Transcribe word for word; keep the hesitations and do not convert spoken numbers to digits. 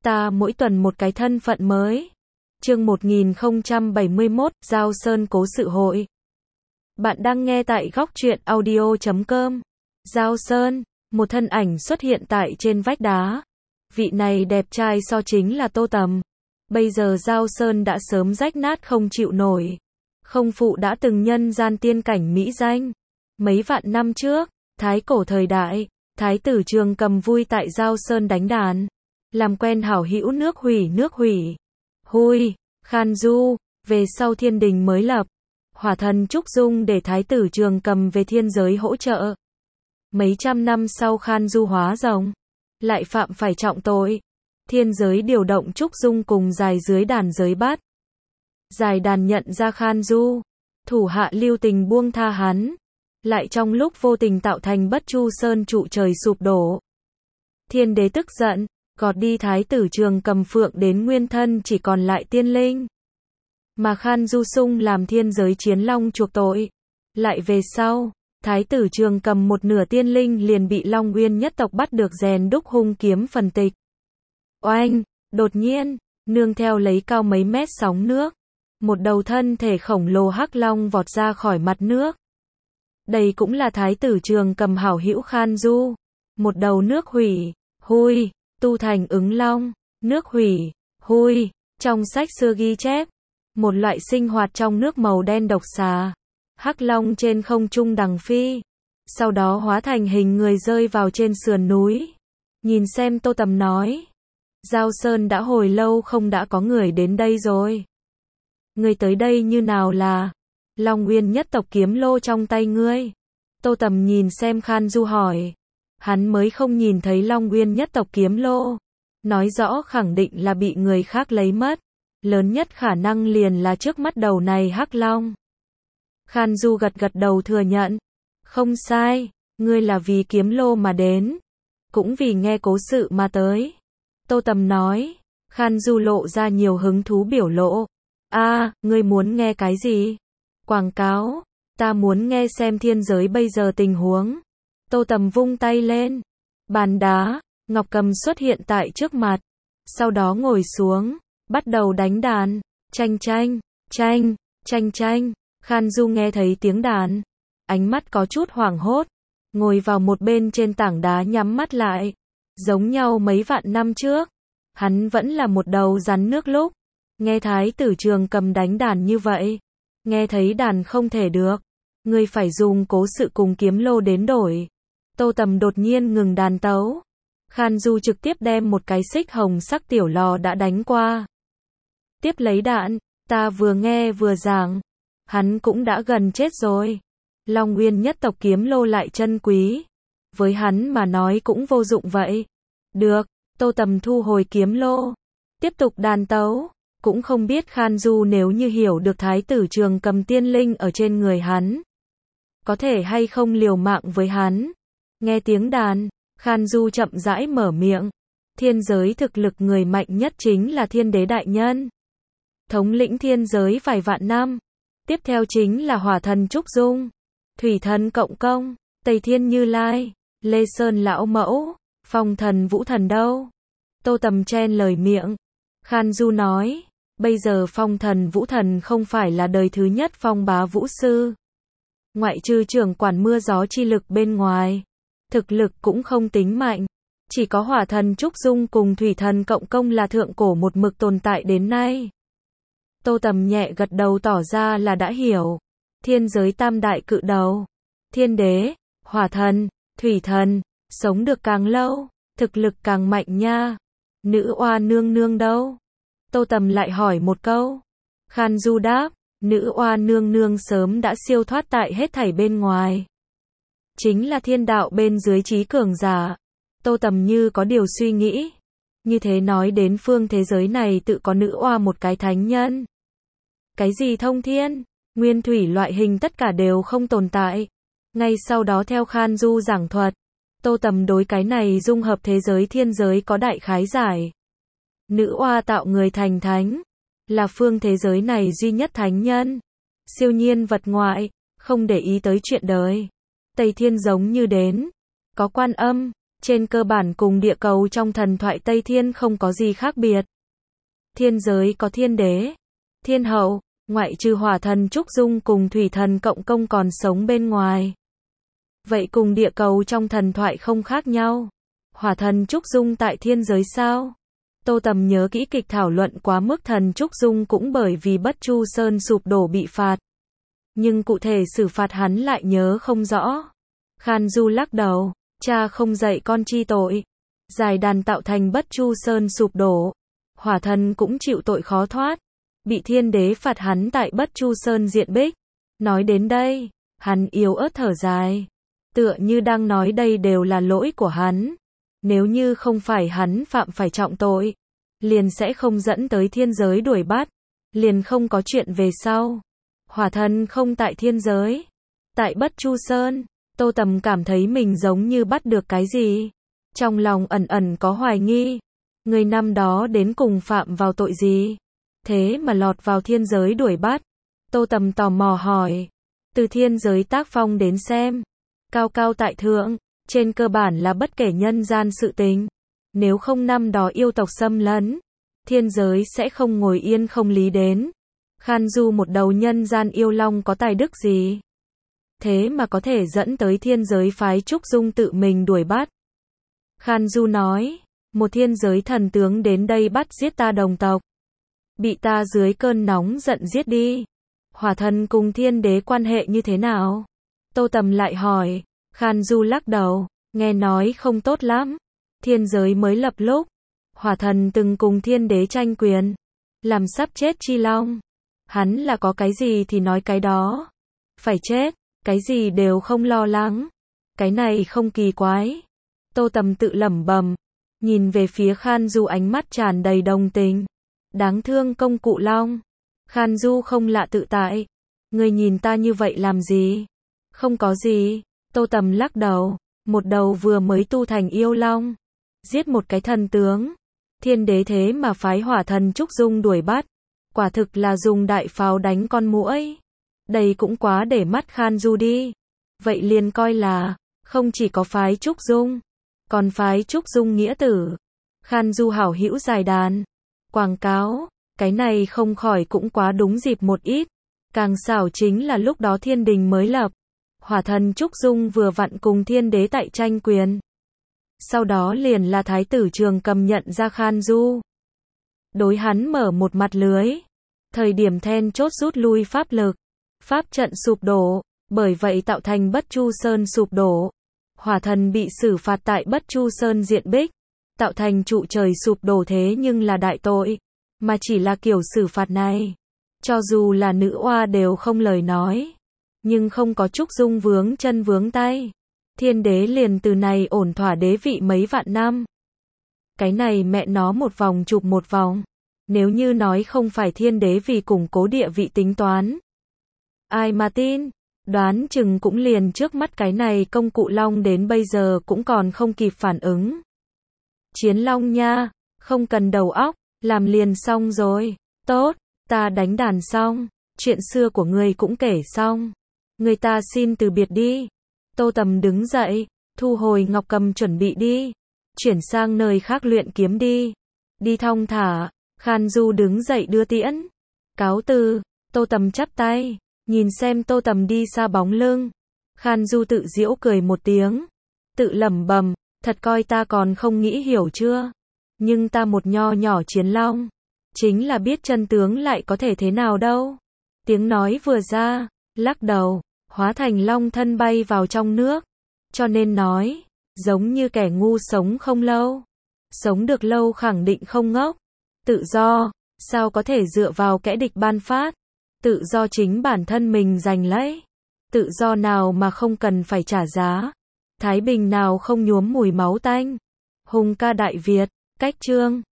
ta mỗi tuần một cái thân phận mới. Chương một nghìn không trăm bảy mươi mốt, Giao Sơn cố sự hội. Bạn đang nghe tại góc truyện audio chấm com. Giao Sơn, một thân ảnh xuất hiện tại trên vách đá. Vị này đẹp trai so chính là Tô Tầm. Bây giờ Giao Sơn đã sớm rách nát không chịu nổi. Không phụ đã từng nhân gian tiên cảnh mỹ danh. Mấy vạn năm trước, thái cổ thời đại, thái tử Trường Cầm vui tại Giao Sơn đánh đàn. Làm quen hảo hữu nước Hủy nước Hủy. Hui, Khan Du, về sau thiên đình mới lập. Hỏa thần Trúc Dung để thái tử Trường Cầm về thiên giới hỗ trợ. Mấy trăm năm sau Khan Du hóa rồng, lại phạm phải trọng tội. Thiên giới điều động Trúc Dung cùng dài dưới đàn giới bắt. Dài đàn nhận ra Khan Du, thủ hạ lưu tình buông tha hắn. Lại trong lúc vô tình tạo thành Bất Chu Sơn trụ trời sụp đổ. Thiên đế tức giận, gọt đi thái tử Trường Cầm phượng đến nguyên thân chỉ còn lại tiên linh. Mà Khan Du sung làm thiên giới chiến long chuộc tội. Lại về sau, thái tử Trường Cầm một nửa tiên linh liền bị Long Uyên nhất tộc bắt được rèn đúc hung kiếm phần tịch. Oanh, đột nhiên, nương theo lấy cao mấy mét sóng nước. Một đầu thân thể khổng lồ hắc long vọt ra khỏi mặt nước. Đây cũng là thái tử Trường Cầm hảo hữu Khan Du. Một đầu nước Hủy, Hui, tu thành ứng long, nước Hủy, Hui, trong sách xưa ghi chép. Một loại sinh hoạt trong nước màu đen độc xà. Hắc long trên không trung đằng phi. Sau đó hóa thành hình người rơi vào trên sườn núi. Nhìn xem Tô Tầm nói. Giao Sơn đã hồi lâu không đã có người đến đây rồi. Người tới đây như nào là Long Uyên nhất tộc kiếm lô trong tay ngươi. Tô Tầm nhìn xem Khan Du hỏi. Hắn mới không nhìn thấy Long Uyên nhất tộc kiếm lô. Nói rõ khẳng định là bị người khác lấy mất. Lớn nhất khả năng liền là trước mắt đầu này hắc long. Khan Du gật gật đầu thừa nhận. Không sai, ngươi là vì kiếm lô mà đến. Cũng vì nghe cố sự mà tới. Tô Tầm nói. Khan Du lộ ra nhiều hứng thú biểu lộ. A, à, ngươi muốn nghe cái gì? Quảng cáo. Ta muốn nghe xem thiên giới bây giờ tình huống. Tô Tầm vung tay lên. Bàn đá, Ngọc Cầm xuất hiện tại trước mặt. Sau đó ngồi xuống. Bắt đầu đánh đàn. Chanh chanh, chanh, chanh chanh. Khan Du nghe thấy tiếng đàn. Ánh mắt có chút hoảng hốt. Ngồi vào một bên trên tảng đá nhắm mắt lại. Giống nhau mấy vạn năm trước. Hắn vẫn là một đầu rắn nước lúc. Nghe thái tử Trường Cầm đánh đàn như vậy. Nghe thấy đàn không thể được. Ngươi phải dùng cố sự cùng kiếm lô đến đổi. Tô Tầm đột nhiên ngừng đàn tấu. Khan Du trực tiếp đem một cái xích hồng sắc tiểu lò đã đánh qua. Tiếp lấy đạn, ta vừa nghe vừa giảng. Hắn cũng đã gần chết rồi. Long Uyên nhất tộc kiếm lô lại chân quý. Với hắn mà nói cũng vô dụng vậy. Được, Tô Tầm thu hồi kiếm lô. Tiếp tục đàn tấu. Cũng không biết Khan Du nếu như hiểu được thái tử Trường Cầm tiên linh ở trên người hắn. Có thể hay không liều mạng với hắn. Nghe tiếng đàn, Khan Du chậm rãi mở miệng. Thiên giới thực lực người mạnh nhất chính là thiên đế đại nhân. Thống lĩnh thiên giới vài vạn năm. Tiếp theo chính là hỏa thần Trúc Dung. Thủy thần Cộng Công, Tây Thiên Như Lai, Lê Sơn Lão Mẫu, Phong thần Vũ thần đâu? Tô Tầm chen lời miệng. Khan Du nói. Bây giờ phong thần Vũ thần không phải là đời thứ nhất phong bá vũ sư. Ngoại trừ trưởng quản mưa gió chi lực bên ngoài. Thực lực cũng không tính mạnh. Chỉ có hỏa thần Trúc Dung cùng thủy thần Cộng Công là thượng cổ một mực tồn tại đến nay. Tô Tầm nhẹ gật đầu tỏ ra là đã hiểu. Thiên giới tam đại cự đầu. Thiên đế, hỏa thần, thủy thần, sống được càng lâu, thực lực càng mạnh nha. Nữ oa nương nương đâu? Tô Tầm lại hỏi một câu. Khan Du đáp, nữ oa nương nương sớm đã siêu thoát tại hết thảy bên ngoài. Chính là thiên đạo bên dưới trí cường giả. Tô Tầm như có điều suy nghĩ. Như thế nói đến phương thế giới này tự có nữ oa một cái thánh nhân. Cái gì thông thiên, nguyên thủy loại hình tất cả đều không tồn tại. Ngay sau đó theo Khan Du giảng thuật. Tô Tầm đối cái này dung hợp thế giới thiên giới có đại khái giải. Nữ oa tạo người thành thánh. Là phương thế giới này duy nhất thánh nhân. Siêu nhiên vật ngoại. Không để ý tới chuyện đời. Tây Thiên giống như đến. Có Quan Âm, trên cơ bản cùng địa cầu trong thần thoại Tây Thiên không có gì khác biệt. Thiên giới có thiên đế, thiên hậu, ngoại trừ hỏa thần Trúc Dung cùng thủy thần Cộng Công còn sống bên ngoài. Vậy cùng địa cầu trong thần thoại không khác nhau. Hỏa thần Trúc Dung tại thiên giới sao? Tô Tầm nhớ kỹ kịch thảo luận quá mức thần Trúc Dung cũng bởi vì Bất Chu Sơn sụp đổ bị phạt. Nhưng cụ thể xử phạt hắn lại nhớ không rõ. Khan Du lắc đầu, cha không dạy con chi tội. Giải đàn tạo thành Bất Chu Sơn sụp đổ. Hỏa thần cũng chịu tội khó thoát. Bị thiên đế phạt hắn tại Bất Chu Sơn diện bích. Nói đến đây, hắn yếu ớt thở dài. Tựa như đang nói đây đều là lỗi của hắn. Nếu như không phải hắn phạm phải trọng tội, liền sẽ không dẫn tới thiên giới đuổi bắt, liền không có chuyện về sau. Hỏa thần không tại thiên giới, tại Bất Chu Sơn, Tô Tầm cảm thấy mình giống như bắt được cái gì. Trong lòng ẩn ẩn có hoài nghi, người năm đó đến cùng phạm vào tội gì, thế mà lọt vào thiên giới đuổi bắt. Tô Tầm tò mò hỏi, từ thiên giới tác phong đến xem, cao cao tại thượng, trên cơ bản là bất kể nhân gian sự tình. Nếu không năm đó yêu tộc xâm lấn, thiên giới sẽ không ngồi yên không lý đến. Khan Du một đầu nhân gian yêu long có tài đức gì? Thế mà có thể dẫn tới thiên giới phái Trúc Dung tự mình đuổi bắt. Khan Du nói, một thiên giới thần tướng đến đây bắt giết ta đồng tộc. Bị ta dưới cơn nóng giận giết đi. Hỏa thần cùng thiên đế quan hệ như thế nào? Tô Tầm lại hỏi. Khan Du lắc đầu, nghe nói không tốt lắm. Thiên giới mới lập lúc, hỏa thần từng cùng thiên đế tranh quyền, làm sắp chết chi long. Hắn là có cái gì thì nói cái đó. Phải chết, cái gì đều không lo lắng. Cái này không kỳ quái. Tô Tầm tự lẩm bẩm, nhìn về phía Khan Du ánh mắt tràn đầy đồng tình. Đáng thương công cụ long. Khan Du không lạ tự tại. Người nhìn ta như vậy làm gì? Không có gì. Tô Tầm lắc đầu, một đầu vừa mới tu thành yêu long, giết một cái thần tướng. Thiên đế thế mà phái hỏa thần Trúc Dung đuổi bắt. Quả thực là dùng đại pháo đánh con muỗi. Đây cũng quá để mắt Khan Du đi. Vậy liền coi là, không chỉ có phái Trúc Dung, còn phái Trúc Dung nghĩa tử. Khan Du hảo hữu giải đàn. Quảng cáo, cái này không khỏi cũng quá đúng dịp một ít. Càng xảo chính là lúc đó thiên đình mới lập. Hỏa thần Trúc Dung vừa vặn cùng thiên đế tại tranh quyền. Sau đó liền là thái tử Trường Cầm nhận ra Khan Du. Đối hắn mở một mặt lưới. Thời điểm then chốt rút lui pháp lực. Pháp trận sụp đổ, bởi vậy tạo thành Bất Chu Sơn sụp đổ. Hỏa thần bị xử phạt tại Bất Chu Sơn diện bích. Tạo thành trụ trời sụp đổ thế nhưng là đại tội. Mà chỉ là kiểu xử phạt này. Cho dù là nữ oa đều không lời nói. Nhưng không có Trúc Dung vướng chân vướng tay. Thiên đế liền từ này ổn thỏa đế vị mấy vạn năm. Cái này mẹ nó một vòng chụp một vòng. Nếu như nói không phải thiên đế vì củng cố địa vị tính toán. Ai mà tin, đoán chừng cũng liền trước mắt cái này công cụ long đến bây giờ cũng còn không kịp phản ứng. Chiến long nha, không cần đầu óc, làm liền xong rồi. Tốt, ta đánh đàn xong, chuyện xưa của ngươi cũng kể xong. Người ta xin từ biệt đi. Tô Tầm đứng dậy, thu hồi ngọc cầm chuẩn bị đi. Chuyển sang nơi khác luyện kiếm đi. Đi thong thả, Khan Du đứng dậy đưa tiễn. Cáo từ, Tô Tầm chắp tay, nhìn xem Tô Tầm đi xa bóng lưng. Khan Du tự giễu cười một tiếng. Tự lẩm bẩm, thật coi ta còn không nghĩ hiểu chưa. Nhưng ta một nho nhỏ chiến long. Chính là biết chân tướng lại có thể thế nào đâu. Tiếng nói vừa ra, lắc đầu, hóa thành long thân bay vào trong nước. Cho nên nói, giống như kẻ ngu sống không lâu. Sống được lâu khẳng định không ngốc. Tự do, sao có thể dựa vào kẻ địch ban phát. Tự do chính bản thân mình giành lấy. Tự do nào mà không cần phải trả giá. Thái bình nào không nhuốm mùi máu tanh. Hùng ca Đại Việt, cách chương.